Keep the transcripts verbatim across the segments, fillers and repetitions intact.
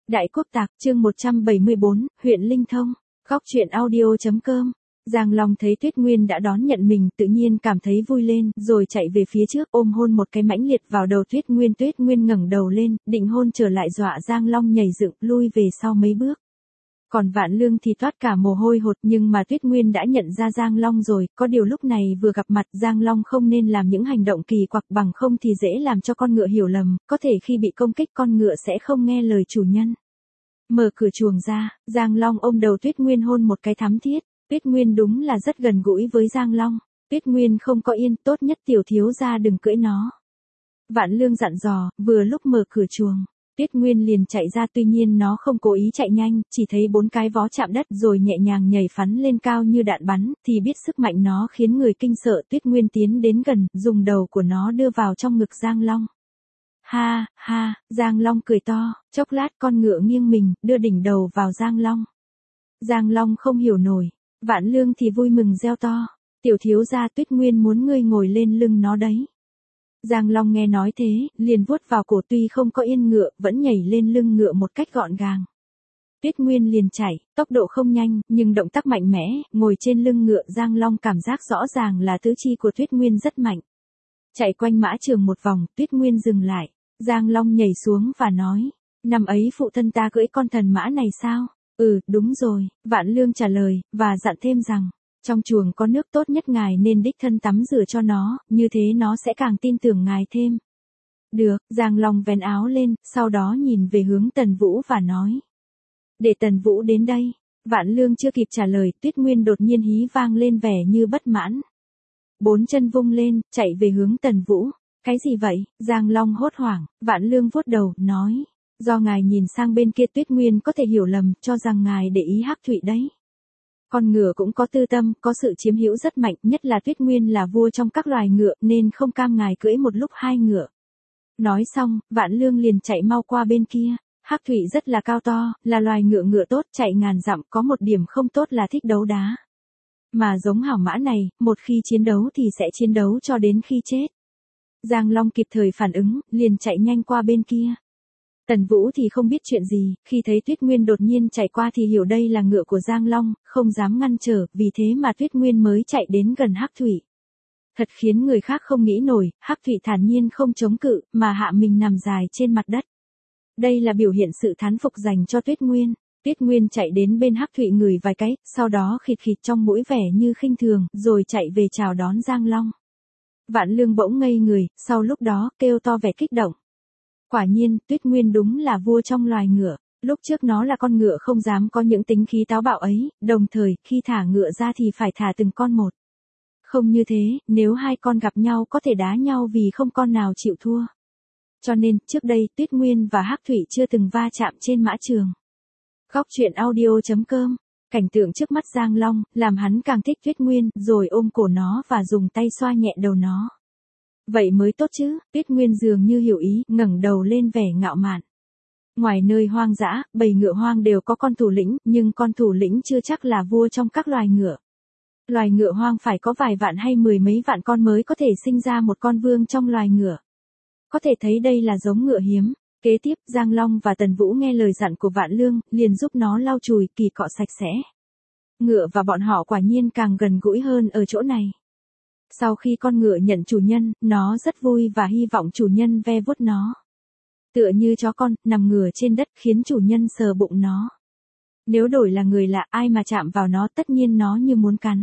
Đại Quốc Tạc, chương một trăm bảy mươi bốn, huyện Linh Thông, góc truyện audio.com. Giang Long thấy Tuyết Nguyên đã đón nhận mình, tự nhiên cảm thấy vui lên, rồi chạy về phía trước, ôm hôn một cái mãnh liệt vào đầu Tuyết Nguyên. Tuyết Nguyên ngẩng đầu lên, định hôn trở lại, dọa Giang Long nhảy dựng, lui về sau mấy bước. Còn Vạn Lương thì toát cả mồ hôi hột, nhưng mà Tuyết Nguyên đã nhận ra Giang Long rồi, có điều lúc này vừa gặp mặt Giang Long không nên làm những hành động kỳ quặc, bằng không thì dễ làm cho con ngựa hiểu lầm, có thể khi bị công kích con ngựa sẽ không nghe lời chủ nhân. Mở cửa chuồng ra, Giang Long ôm đầu Tuyết Nguyên hôn một cái thắm thiết. Tuyết Nguyên đúng là rất gần gũi với Giang Long. Tuyết Nguyên không có yên, tốt nhất tiểu thiếu gia đừng cưỡi nó. Vạn Lương dặn dò, vừa lúc mở cửa chuồng, Tuyết Nguyên liền chạy ra, tuy nhiên nó không cố ý chạy nhanh, chỉ thấy bốn cái vó chạm đất rồi nhẹ nhàng nhảy phắn lên cao như đạn bắn, thì biết sức mạnh nó khiến người kinh sợ. Tuyết Nguyên tiến đến gần, dùng đầu của nó đưa vào trong ngực Giang Long. Ha, ha, Giang Long cười to, chốc lát con ngựa nghiêng mình, đưa đỉnh đầu vào Giang Long. Giang Long không hiểu nổi. Vạn Lương thì vui mừng reo to, tiểu thiếu gia, Tuyết Nguyên muốn ngươi ngồi lên lưng nó đấy. Giang Long nghe nói thế, liền vuốt vào cổ, tuy không có yên ngựa, vẫn nhảy lên lưng ngựa một cách gọn gàng. Tuyết Nguyên liền chạy, tốc độ không nhanh, nhưng động tác mạnh mẽ, ngồi trên lưng ngựa Giang Long cảm giác rõ ràng là tứ chi của Tuyết Nguyên rất mạnh. Chạy quanh mã trường một vòng, Tuyết Nguyên dừng lại, Giang Long nhảy xuống và nói, năm ấy phụ thân ta cưỡi con thần mã này sao? Ừ, đúng rồi, Vạn Lương trả lời, và dặn thêm rằng, trong chuồng có nước tốt nhất ngài nên đích thân tắm rửa cho nó, như thế nó sẽ càng tin tưởng ngài thêm. Được, Giang Long vén áo lên, sau đó nhìn về hướng Tần Vũ và nói. Để Tần Vũ đến đây. Vạn Lương chưa kịp trả lời, Tuyết Nguyên đột nhiên hí vang lên vẻ như bất mãn. Bốn chân vung lên, chạy về hướng Tần Vũ. Cái gì vậy? Giang Long hốt hoảng, Vạn Lương vuốt đầu, nói. Do ngài nhìn sang bên kia, Tuyết Nguyên có thể hiểu lầm, cho rằng ngài để ý Hắc Thụy đấy. Con ngựa cũng có tư tâm, có sự chiếm hữu rất mạnh, nhất là Tuyết Nguyên là vua trong các loài ngựa, nên không cam ngài cưỡi một lúc hai ngựa. Nói xong, Vạn Lương liền chạy mau qua bên kia. Hắc Thụy rất là cao to, là loài ngựa ngựa tốt, chạy ngàn dặm, có một điểm không tốt là thích đấu đá. Mà giống hảo mã này, một khi chiến đấu thì sẽ chiến đấu cho đến khi chết. Giang Long kịp thời phản ứng, liền chạy nhanh qua bên kia. Tần Vũ thì không biết chuyện gì, khi thấy Tuyết Nguyên đột nhiên chạy qua thì hiểu đây là ngựa của Giang Long, không dám ngăn trở, vì thế mà Tuyết Nguyên mới chạy đến gần Hắc Thụy. Thật khiến người khác không nghĩ nổi, Hắc Thụy thản nhiên không chống cự, mà hạ mình nằm dài trên mặt đất. Đây là biểu hiện sự thán phục dành cho Tuyết Nguyên. Tuyết Nguyên chạy đến bên Hắc Thụy ngửi vài cái, sau đó khịt khịt trong mũi vẻ như khinh thường, rồi chạy về chào đón Giang Long. Vạn Lương bỗng ngây người, sau lúc đó kêu to vẻ kích động. Quả nhiên, Tuyết Nguyên đúng là vua trong loài ngựa. Lúc trước nó là con ngựa không dám có những tính khí táo bạo ấy, đồng thời, khi thả ngựa ra thì phải thả từng con một. Không như thế, nếu hai con gặp nhau có thể đá nhau vì không con nào chịu thua. Cho nên, trước đây, Tuyết Nguyên và Hắc Thụy chưa từng va chạm trên mã trường. Góc truyện audio.com. Cảnh tượng trước mắt Giang Long, làm hắn càng thích Tuyết Nguyên, rồi ôm cổ nó và dùng tay xoa nhẹ đầu nó. Vậy mới tốt chứ, Tuyết Nguyên dường như hiểu ý, ngẩng đầu lên vẻ ngạo mạn. Ngoài nơi hoang dã, bầy ngựa hoang đều có con thủ lĩnh, nhưng con thủ lĩnh chưa chắc là vua trong các loài ngựa. Loài ngựa hoang phải có vài vạn hay mười mấy vạn con mới có thể sinh ra một con vương trong loài ngựa. Có thể thấy đây là giống ngựa hiếm. Kế tiếp, Giang Long và Tần Vũ nghe lời dặn của Vạn Lương, liền giúp nó lau chùi, kỳ cọ sạch sẽ. Ngựa và bọn họ quả nhiên càng gần gũi hơn ở chỗ này. Sau khi con ngựa nhận chủ nhân, nó rất vui và hy vọng chủ nhân ve vuốt nó. Tựa như chó con, nằm ngửa trên đất khiến chủ nhân sờ bụng nó. Nếu đổi là người lạ, ai mà chạm vào nó tất nhiên nó như muốn cắn.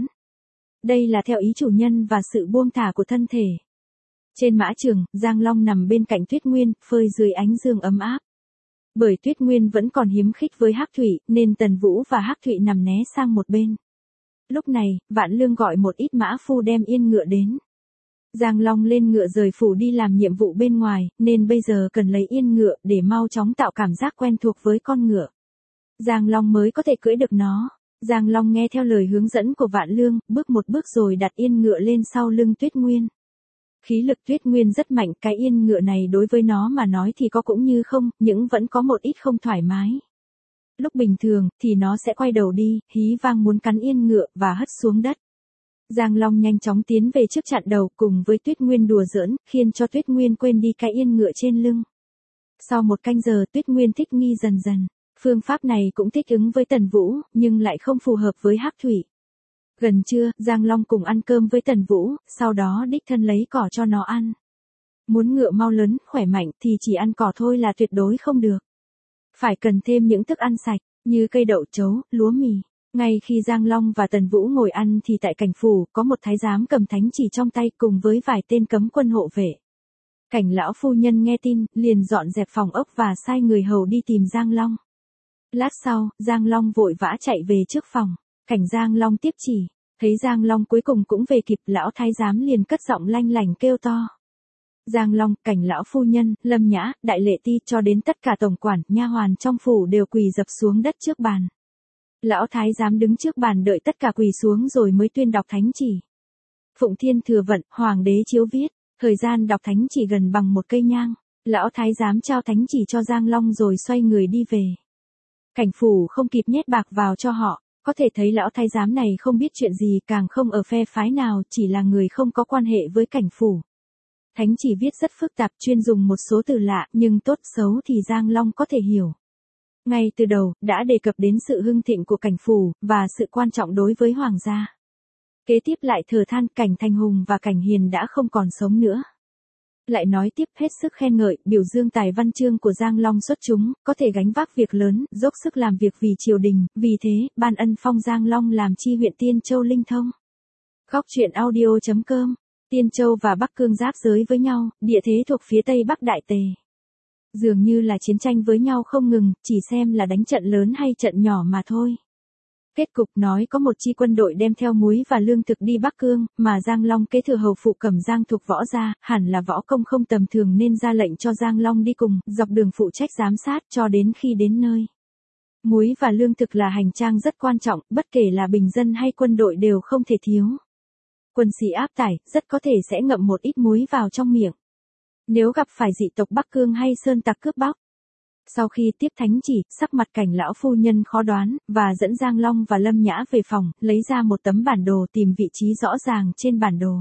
Đây là theo ý chủ nhân và sự buông thả của thân thể. Trên mã trường, Giang Long nằm bên cạnh Tuyết Nguyên, phơi dưới ánh dương ấm áp. Bởi Tuyết Nguyên vẫn còn hiếm khích với Hắc Thụy, nên Tần Vũ và Hắc Thụy nằm né sang một bên. Lúc này, Vạn Lương gọi một ít mã phu đem yên ngựa đến. Giang Long lên ngựa rời phủ đi làm nhiệm vụ bên ngoài, nên bây giờ cần lấy yên ngựa để mau chóng tạo cảm giác quen thuộc với con ngựa. Giang Long mới có thể cưỡi được nó. Giang Long nghe theo lời hướng dẫn của Vạn Lương, bước một bước rồi đặt yên ngựa lên sau lưng Tuyết Nguyên. Khí lực Tuyết Nguyên rất mạnh, cái yên ngựa này đối với nó mà nói thì có cũng như không, nhưng vẫn có một ít không thoải mái. Lúc bình thường, thì nó sẽ quay đầu đi, hí vang muốn cắn yên ngựa, và hất xuống đất. Giang Long nhanh chóng tiến về trước chặn đầu, cùng với Tuyết Nguyên đùa giỡn, khiến cho Tuyết Nguyên quên đi cái yên ngựa trên lưng. Sau một canh giờ Tuyết Nguyên thích nghi dần dần. Phương pháp này cũng thích ứng với Tần Vũ, nhưng lại không phù hợp với Hắc Thủy. Gần trưa, Giang Long cùng ăn cơm với Tần Vũ, sau đó đích thân lấy cỏ cho nó ăn. Muốn ngựa mau lớn, khỏe mạnh thì chỉ ăn cỏ thôi là tuyệt đối không được. Phải cần thêm những thức ăn sạch, như cây đậu chấu, lúa mì. Ngay khi Giang Long và Tần Vũ ngồi ăn thì tại cảnh phủ có một thái giám cầm thánh chỉ trong tay cùng với vài tên cấm quân hộ vệ. Cảnh lão phu nhân nghe tin, liền dọn dẹp phòng ốc và sai người hầu đi tìm Giang Long. Lát sau, Giang Long vội vã chạy về trước phòng. Cảnh Giang Long tiếp chỉ, thấy Giang Long cuối cùng cũng về kịp, lão thái giám liền cất giọng lanh lảnh kêu to. Giang Long, cảnh lão phu nhân, Lâm Nhã, đại lệ ti cho đến tất cả tổng quản, nha hoàn trong phủ đều quỳ dập xuống đất trước bàn. Lão thái giám đứng trước bàn đợi tất cả quỳ xuống rồi mới tuyên đọc thánh chỉ. Phụng Thiên Thừa Vận, hoàng đế chiếu viết, thời gian đọc thánh chỉ gần bằng một cây nhang. Lão thái giám trao thánh chỉ cho Giang Long rồi xoay người đi về. Cảnh phủ không kịp nhét bạc vào cho họ, có thể thấy lão thái giám này không biết chuyện gì, càng không ở phe phái nào, chỉ là người không có quan hệ với cảnh phủ. Thánh chỉ viết rất phức tạp, chuyên dùng một số từ lạ, nhưng tốt xấu thì Giang Long có thể hiểu. Ngay từ đầu, đã đề cập đến sự hưng thịnh của cảnh phủ, và sự quan trọng đối với hoàng gia. Kế tiếp lại thở than cảnh Thành Hùng và cảnh Hiền đã không còn sống nữa. Lại nói tiếp hết sức khen ngợi, biểu dương tài văn chương của Giang Long xuất chúng, có thể gánh vác việc lớn, dốc sức làm việc vì triều đình, vì thế, ban ân phong Giang Long làm chi huyện Tiên Châu Linh Thông. Góc truyện audio chấm com. Tiên Châu và Bắc Cương giáp giới với nhau, địa thế thuộc phía Tây Bắc Đại Tề. Dường như là chiến tranh với nhau không ngừng, chỉ xem là đánh trận lớn hay trận nhỏ mà thôi. Kết cục nói có một chi quân đội đem theo muối và lương thực đi Bắc Cương, mà Giang Long kế thừa hầu phụ Cẩm Giang thuộc võ gia, hẳn là võ công không tầm thường nên ra lệnh cho Giang Long đi cùng, dọc đường phụ trách giám sát cho đến khi đến nơi. Muối và lương thực là hành trang rất quan trọng, bất kể là bình dân hay quân đội đều không thể thiếu. Quân sĩ áp tải, rất có thể sẽ ngậm một ít muối vào trong miệng. Nếu gặp phải dị tộc Bắc Cương hay sơn tặc cướp bóc. Sau khi tiếp thánh chỉ, sắc mặt cảnh lão phu nhân khó đoán, và dẫn Giang Long và Lâm Nhã về phòng, lấy ra một tấm bản đồ tìm vị trí rõ ràng trên bản đồ.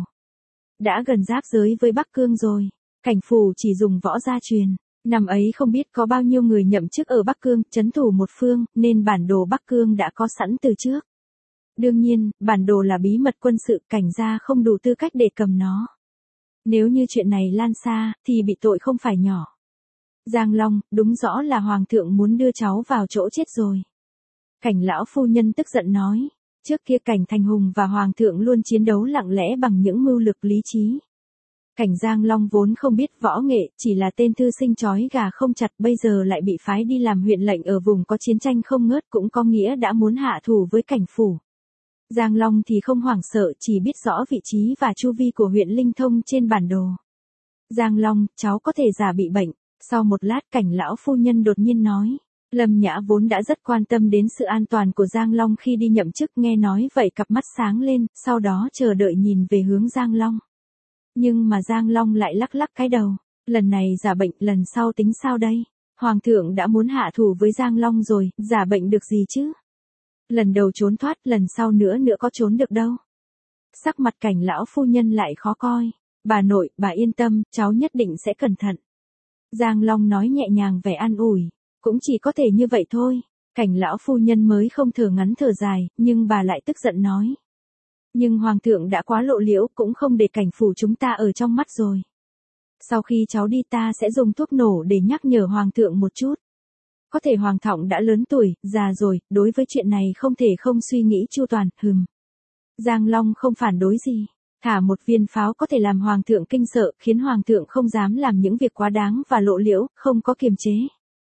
Đã gần giáp giới với Bắc Cương rồi, cảnh phủ chỉ dùng võ gia truyền. Năm ấy không biết có bao nhiêu người nhậm chức ở Bắc Cương, trấn thủ một phương, nên bản đồ Bắc Cương đã có sẵn từ trước. Đương nhiên, bản đồ là bí mật quân sự, cảnh gia không đủ tư cách để cầm nó. Nếu như chuyện này lan xa, thì bị tội không phải nhỏ. Giang Long, đúng rõ là hoàng thượng muốn đưa cháu vào chỗ chết rồi. Cảnh lão phu nhân tức giận nói, trước kia cảnh Thành Hùng và hoàng thượng luôn chiến đấu lặng lẽ bằng những mưu lược lý trí. Cảnh Giang Long vốn không biết võ nghệ, chỉ là tên thư sinh chói gà không chặt, bây giờ lại bị phái đi làm huyện lệnh ở vùng có chiến tranh không ngớt, cũng có nghĩa đã muốn hạ thủ với cảnh phủ. Giang Long thì không hoảng sợ, chỉ biết rõ vị trí và chu vi của huyện Linh Thông trên bản đồ. Giang Long, cháu có thể giả bị bệnh. Sau một lát, cảnh lão phu nhân đột nhiên nói. Lâm Nhã vốn đã rất quan tâm đến sự an toàn của Giang Long khi đi nhậm chức, nghe nói vậy cặp mắt sáng lên, sau đó chờ đợi nhìn về hướng Giang Long. Nhưng mà Giang Long lại lắc lắc cái đầu. Lần này giả bệnh, lần sau tính sao đây? Hoàng thượng đã muốn hạ thủ với Giang Long rồi, giả bệnh được gì chứ? Lần đầu trốn thoát, lần sau nữa nữa có trốn được đâu. Sắc mặt cảnh lão phu nhân lại khó coi. Bà nội, bà yên tâm, cháu nhất định sẽ cẩn thận. Giang Long nói nhẹ nhàng vẻ an ủi. Cũng chỉ có thể như vậy thôi. Cảnh lão phu nhân mới không thở ngắn thở dài, nhưng bà lại tức giận nói. Nhưng hoàng thượng đã quá lộ liễu, cũng không để cảnh phủ chúng ta ở trong mắt rồi. Sau khi cháu đi ta sẽ dùng thuốc nổ để nhắc nhở hoàng thượng một chút. Có thể hoàng thượng đã lớn tuổi, già rồi, đối với chuyện này không thể không suy nghĩ chu toàn, hừm. Giang Long không phản đối gì. Thả một viên pháo có thể làm hoàng thượng kinh sợ, khiến hoàng thượng không dám làm những việc quá đáng và lộ liễu, không có kiềm chế.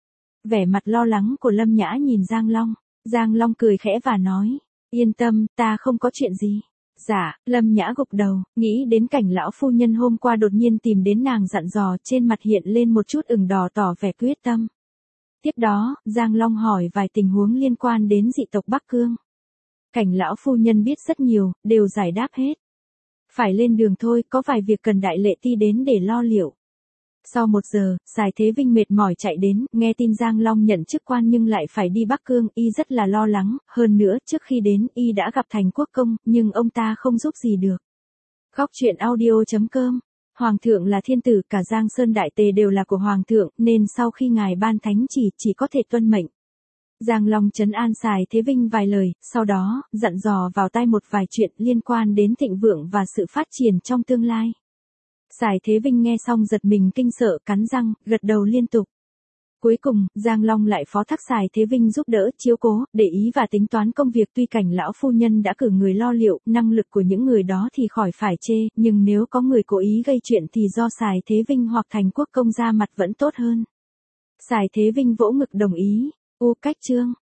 Vẻ mặt lo lắng của Lâm Nhã nhìn Giang Long. Giang Long cười khẽ và nói. Yên tâm, ta không có chuyện gì. Dạ, Lâm Nhã gục đầu, nghĩ đến cảnh lão phu nhân hôm qua đột nhiên tìm đến nàng dặn dò, trên mặt hiện lên một chút ửng đỏ tỏ vẻ quyết tâm. Tiếp đó, Giang Long hỏi vài tình huống liên quan đến dị tộc Bắc Cương. Cảnh lão phu nhân biết rất nhiều, đều giải đáp hết. Phải lên đường thôi, có vài việc cần đại lệ ti đến để lo liệu. Sau một giờ, Sài Thế Vinh mệt mỏi chạy đến, nghe tin Giang Long nhận chức quan nhưng lại phải đi Bắc Cương, y rất là lo lắng, hơn nữa, trước khi đến, y đã gặp Thành Quốc Công, nhưng ông ta không giúp gì được. Góc truyện audio chấm com. Hoàng thượng là thiên tử, cả Giang Sơn Đại Tề đều là của Hoàng thượng, nên sau khi ngài ban thánh chỉ, chỉ có thể tuân mệnh. Giang Long trấn an Sài Thế Vinh vài lời, sau đó, dặn dò vào tai một vài chuyện liên quan đến thịnh vượng và sự phát triển trong tương lai. Sài Thế Vinh nghe xong giật mình kinh sợ, cắn răng, gật đầu liên tục. Cuối cùng, Giang Long lại phó thác Sài Thế Vinh giúp đỡ, chiếu cố, để ý và tính toán công việc. Tuy cảnh lão phu nhân đã cử người lo liệu, năng lực của những người đó thì khỏi phải chê, nhưng nếu có người cố ý gây chuyện thì do Sài Thế Vinh hoặc Thành Quốc công ra mặt vẫn tốt hơn. Sài Thế Vinh vỗ ngực đồng ý. U cách chương.